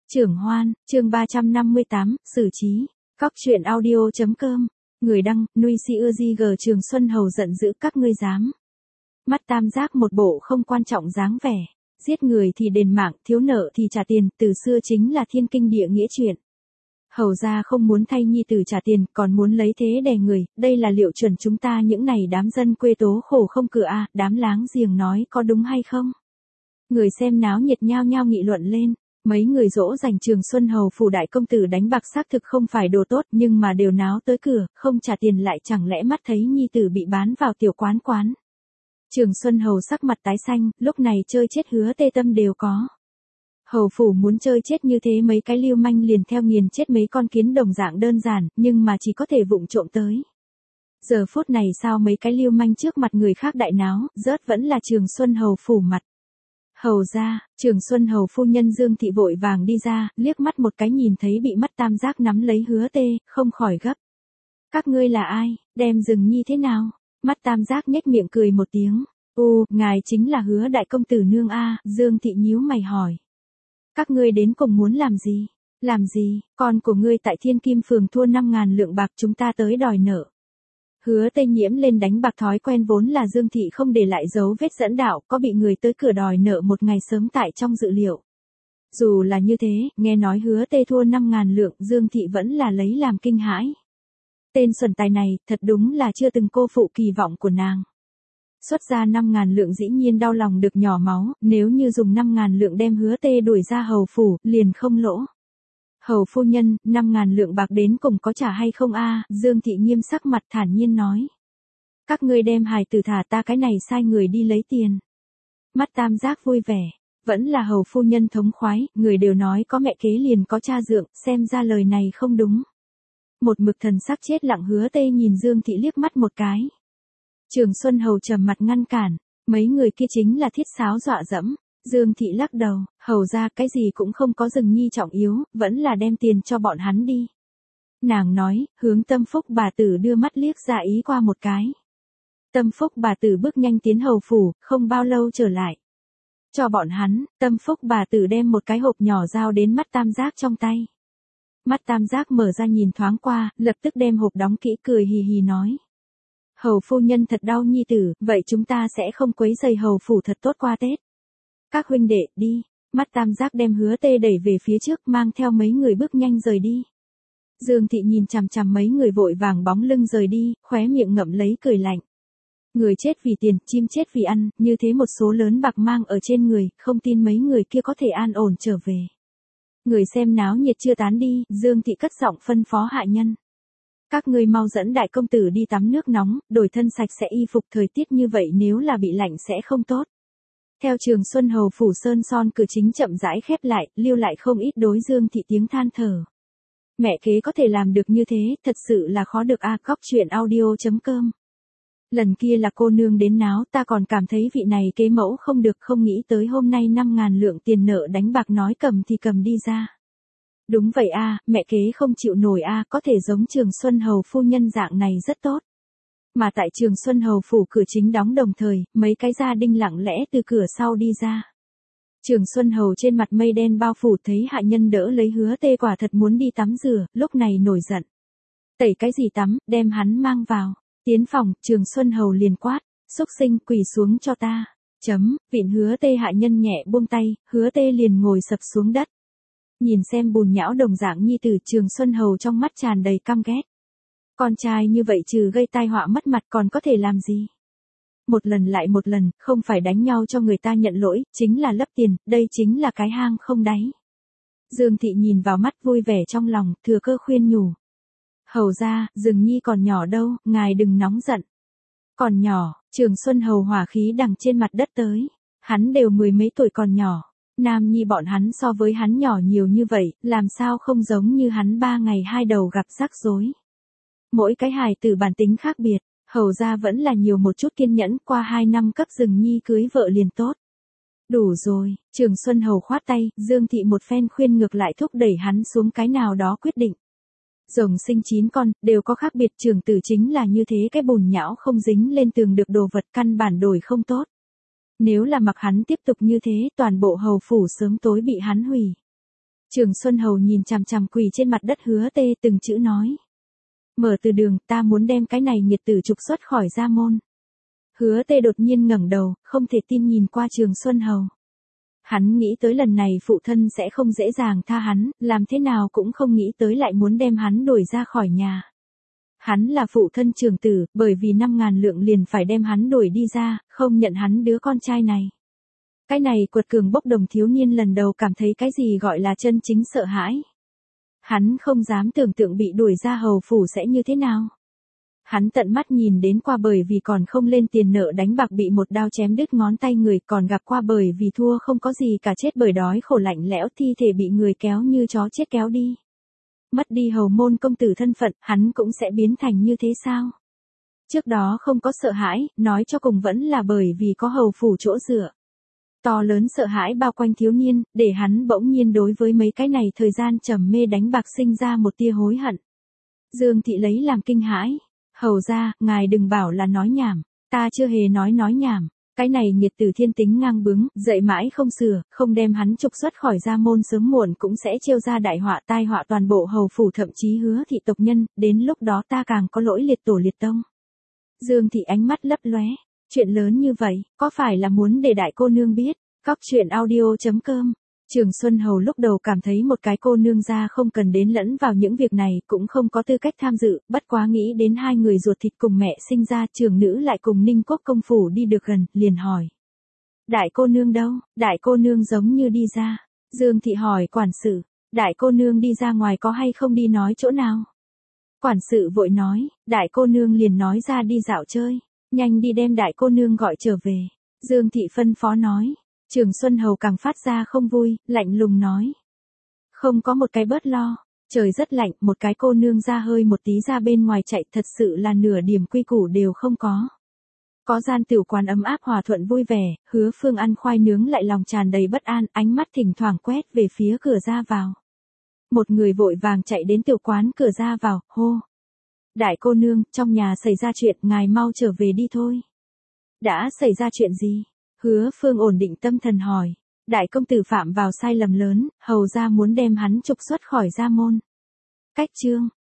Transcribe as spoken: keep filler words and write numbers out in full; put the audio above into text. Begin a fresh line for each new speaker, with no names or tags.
Trưởng Hoan, chương ba trăm năm mươi tám, xử trí. Góc truyện audio.com. Người đăng, Nuôi Si Ưa Di G Trường Xuân Hầu giận dữ các ngươi dám. Mắt tam giác một bộ không quan trọng dáng vẻ. Giết người thì đền mạng, thiếu nợ thì trả tiền, từ xưa chính là thiên kinh địa nghĩa chuyện. Hầu gia không muốn thay nhi tử trả tiền, còn muốn lấy thế đè người, đây là liệu chuẩn chúng ta những này đám dân quê tố khổ không cửa a, à, đám láng giềng nói có đúng hay không? Người xem náo nhiệt nhao nhao nghị luận lên. Mấy người dỗ dành Trường Xuân Hầu phủ đại công tử đánh bạc xác thực không phải đồ tốt nhưng mà đều náo tới cửa, không trả tiền lại chẳng lẽ mắt thấy nhi tử bị bán vào tiểu quán quán. Trường Xuân Hầu sắc mặt tái xanh, lúc này chơi chết Hứa Tê tâm đều có. Hầu phủ muốn chơi chết như thế mấy cái lưu manh liền theo nghiền chết mấy con kiến đồng dạng đơn giản, nhưng mà chỉ có thể vụng trộm tới. Giờ phút này sao mấy cái lưu manh trước mặt người khác đại náo, rớt vẫn là Trường Xuân Hầu phủ mặt. Hầu ra, Trường Xuân Hầu phu nhân Dương Thị vội vàng đi ra, liếc mắt một cái nhìn thấy bị mắt tam giác nắm lấy Hứa Tê, không khỏi gấp. Các ngươi là ai, đem rừng nhi thế nào? Mắt tam giác nhếch miệng cười một tiếng. U, ngài chính là Hứa đại công tử nương a, Dương Thị nhíu mày hỏi. Các ngươi đến cùng muốn làm gì? Làm gì, con của ngươi tại Thiên Kim phường thua năm ngàn lượng bạc chúng ta tới đòi nợ. Hứa Tê nhiễm lên đánh bạc thói quen vốn là Dương Thị không để lại dấu vết dẫn đạo, có bị người tới cửa đòi nợ một ngày sớm tại trong dự liệu. Dù là như thế, nghe nói Hứa Tê thua năm ngàn lượng, Dương Thị vẫn là lấy làm kinh hãi. Tên xuẩn tài này, thật đúng là chưa từng cô phụ kỳ vọng của nàng. Xuất ra năm ngàn lượng dĩ nhiên đau lòng được nhỏ máu, nếu như dùng năm ngàn lượng đem Hứa Tê đuổi ra hầu phủ, liền không lỗ. Hầu phu nhân, năm ngàn lượng bạc đến cùng có trả hay không a? Dương Thị nghiêm sắc mặt thản nhiên nói. Các ngươi đem hài tử thả ta cái này sai người đi lấy tiền. Mắt tam giác vui vẻ, vẫn là hầu phu nhân thống khoái, người đều nói có mẹ kế liền có cha dượng, xem ra lời này không đúng. Một mực thần sắc chết lặng Hứa Tê nhìn Dương Thị liếc mắt một cái. Trường Xuân Hầu trầm mặt ngăn cản, mấy người kia chính là thiết sáo dọa dẫm. Dương Thị lắc đầu, hầu ra cái gì cũng không có rừng nhi trọng yếu, vẫn là đem tiền cho bọn hắn đi. Nàng nói, hướng Tâm Phúc bà tử đưa mắt liếc ra ý qua một cái. Tâm Phúc bà tử bước nhanh tiến hầu phủ, không bao lâu trở lại. Cho bọn hắn, Tâm Phúc bà tử đem một cái hộp nhỏ giao đến mắt tam giác trong tay. Mắt tam giác mở ra nhìn thoáng qua, lập tức đem hộp đóng kỹ cười hì hì nói. Hầu phu nhân thật đau nhi tử, vậy chúng ta sẽ không quấy rầy hầu phủ thật tốt qua Tết. Các huynh đệ, đi. Mắt tam giác đem Hứa Tê đẩy về phía trước mang theo mấy người bước nhanh rời đi. Dương Thị nhìn chằm chằm mấy người vội vàng bóng lưng rời đi, khóe miệng ngậm lấy cười lạnh. Người chết vì tiền, chim chết vì ăn, như thế một số lớn bạc mang ở trên người, không tin mấy người kia có thể an ổn trở về. Người xem náo nhiệt chưa tán đi, Dương Thị cất giọng phân phó hạ nhân. Các ngươi mau dẫn đại công tử đi tắm nước nóng, đổi thân sạch sẽ y phục thời tiết như vậy nếu là bị lạnh sẽ không tốt. Theo Trường Xuân Hầu phủ sơn son cửa chính chậm rãi khép lại, lưu lại không ít đối Dương Thị tiếng than thở. Mẹ kế có thể làm được như thế, thật sự là khó được a. Góc truyện audio.com. Lần kia là cô nương đến náo, ta còn cảm thấy vị này kế mẫu không được, không nghĩ tới hôm nay năm ngàn lượng tiền nợ đánh bạc nói cầm thì cầm đi ra. Đúng vậy a, mẹ kế không chịu nổi a, có thể giống Trường Xuân Hầu phu nhân dạng này rất tốt. Mà tại Trường Xuân Hầu phủ cửa chính đóng đồng thời, mấy cái gia đình lặng lẽ từ cửa sau đi ra. Trường Xuân Hầu trên mặt mây đen bao phủ thấy hạ nhân đỡ lấy Hứa Tê quả thật muốn đi tắm rửa, lúc này nổi giận. Tẩy cái gì tắm, đem hắn mang vào. Tiến phòng, Trường Xuân Hầu liền quát, xúc sinh quỳ xuống cho ta. Chấm, vịn Hứa Tê hạ nhân nhẹ buông tay, Hứa Tê liền ngồi sập xuống đất. Nhìn xem bùn nhão đồng dạng nhi tử Trường Xuân Hầu trong mắt tràn đầy căm ghét. Con trai như vậy trừ gây tai họa mất mặt còn có thể làm gì? Một lần lại một lần, không phải đánh nhau cho người ta nhận lỗi, chính là lấp tiền, đây chính là cái hang không đáy. Dương Thị nhìn vào mắt vui vẻ trong lòng, thừa cơ khuyên nhủ. Hầu ra, rừng nhi còn nhỏ đâu, ngài đừng nóng giận. Còn nhỏ, Trường Xuân Hầu hỏa khí đằng trên mặt đất tới. Hắn đều mười mấy tuổi còn nhỏ. Nam nhi bọn hắn so với hắn nhỏ nhiều như vậy, làm sao không giống như hắn ba ngày hai đầu gặp rắc rối. Mỗi cái hài tử bản tính khác biệt, hầu ra vẫn là nhiều một chút kiên nhẫn, qua hai năm cấp rừng nhi cưới vợ liền tốt. Đủ rồi, Trường Xuân Hầu khoát tay, Dương Thị một phen khuyên ngược lại thúc đẩy hắn xuống cái nào đó quyết định. Rồng sinh chín con, đều có khác biệt, trường tử chính là như thế, cái bùn nhão không dính lên tường được đồ vật căn bản đổi không tốt. Nếu là mặc hắn tiếp tục như thế, toàn bộ hầu phủ sớm tối bị hắn hủy. Trường Xuân Hầu nhìn chằm chằm quỳ trên mặt đất Hứa Tê từng chữ nói. Mở từ đường, ta muốn đem cái này nghiệt tử trục xuất khỏi gia môn. Hứa Tê đột nhiên ngẩng đầu, không thể tin nhìn qua Trường Xuân Hầu. Hắn nghĩ tới lần này phụ thân sẽ không dễ dàng tha hắn, làm thế nào cũng không nghĩ tới lại muốn đem hắn đuổi ra khỏi nhà. Hắn là phụ thân trưởng tử, bởi vì năm ngàn lượng liền phải đem hắn đuổi đi ra, không nhận hắn đứa con trai này. Cái này quật cường bốc đồng thiếu niên lần đầu cảm thấy cái gì gọi là chân chính sợ hãi. Hắn không dám tưởng tượng bị đuổi ra hầu phủ sẽ như thế nào. Hắn tận mắt nhìn đến qua bởi vì còn không lên tiền nợ đánh bạc bị một đao chém đứt ngón tay người, còn gặp qua bởi vì thua không có gì cả chết bởi đói khổ lạnh lẽo thi thể bị người kéo như chó chết kéo đi. Mất đi hầu môn công tử thân phận, hắn cũng sẽ biến thành như thế sao? Trước đó không có sợ hãi, nói cho cùng vẫn là bởi vì có hầu phủ chỗ dựa. To lớn sợ hãi bao quanh thiếu niên, để hắn bỗng nhiên đối với mấy cái này thời gian trầm mê đánh bạc sinh ra một tia hối hận. Dương thị lấy làm kinh hãi. Hầu ra, ngài đừng bảo là nói nhảm, ta chưa hề nói nói nhảm. Cái này nghiệt tử thiên tính ngang bướng, dậy mãi không sửa, không đem hắn trục xuất khỏi gia môn sớm muộn cũng sẽ trêu ra đại họa tai họa toàn bộ hầu phủ thậm chí Hứa thị tộc nhân, đến lúc đó ta càng có lỗi liệt tổ liệt tông. Dương thị ánh mắt lấp lóe, chuyện lớn như vậy, có phải là muốn để đại cô nương biết? Cóc truyện audio chấm com. Trường Xuân Hầu lúc đầu cảm thấy một cái cô nương ra không cần đến lẫn vào những việc này, cũng không có tư cách tham dự, bất quá nghĩ đến hai người ruột thịt cùng mẹ sinh ra, Trường nữ lại cùng Ninh Quốc công phủ đi được gần, liền hỏi. Đại cô nương đâu? Đại cô nương giống như đi ra. Dương thị hỏi quản sự, đại cô nương đi ra ngoài có hay không đi nói chỗ nào? Quản sự vội nói, đại cô nương liền nói ra đi dạo chơi, nhanh đi đem đại cô nương gọi trở về. Dương thị phân phó nói. Trường Xuân Hầu càng phát ra không vui, lạnh lùng nói. Không có một cái bớt lo, trời rất lạnh, một cái cô nương ra hơi một tí ra bên ngoài chạy thật sự là nửa điểm quy củ đều không có. Có gian tiểu quán ấm áp hòa thuận vui vẻ, Hứa Phương ăn khoai nướng lại lòng tràn đầy bất an, ánh mắt thỉnh thoảng quét về phía cửa ra vào. Một người vội vàng chạy đến tiểu quán cửa ra vào, hô. Đại cô nương, trong nhà xảy ra chuyện, ngài mau trở về đi thôi. Đã xảy ra chuyện gì? Hứa Phương ổn định tâm thần hỏi. Đại công tử phạm vào sai lầm lớn, hầu ra muốn đem hắn trục xuất khỏi gia môn. Cách chương.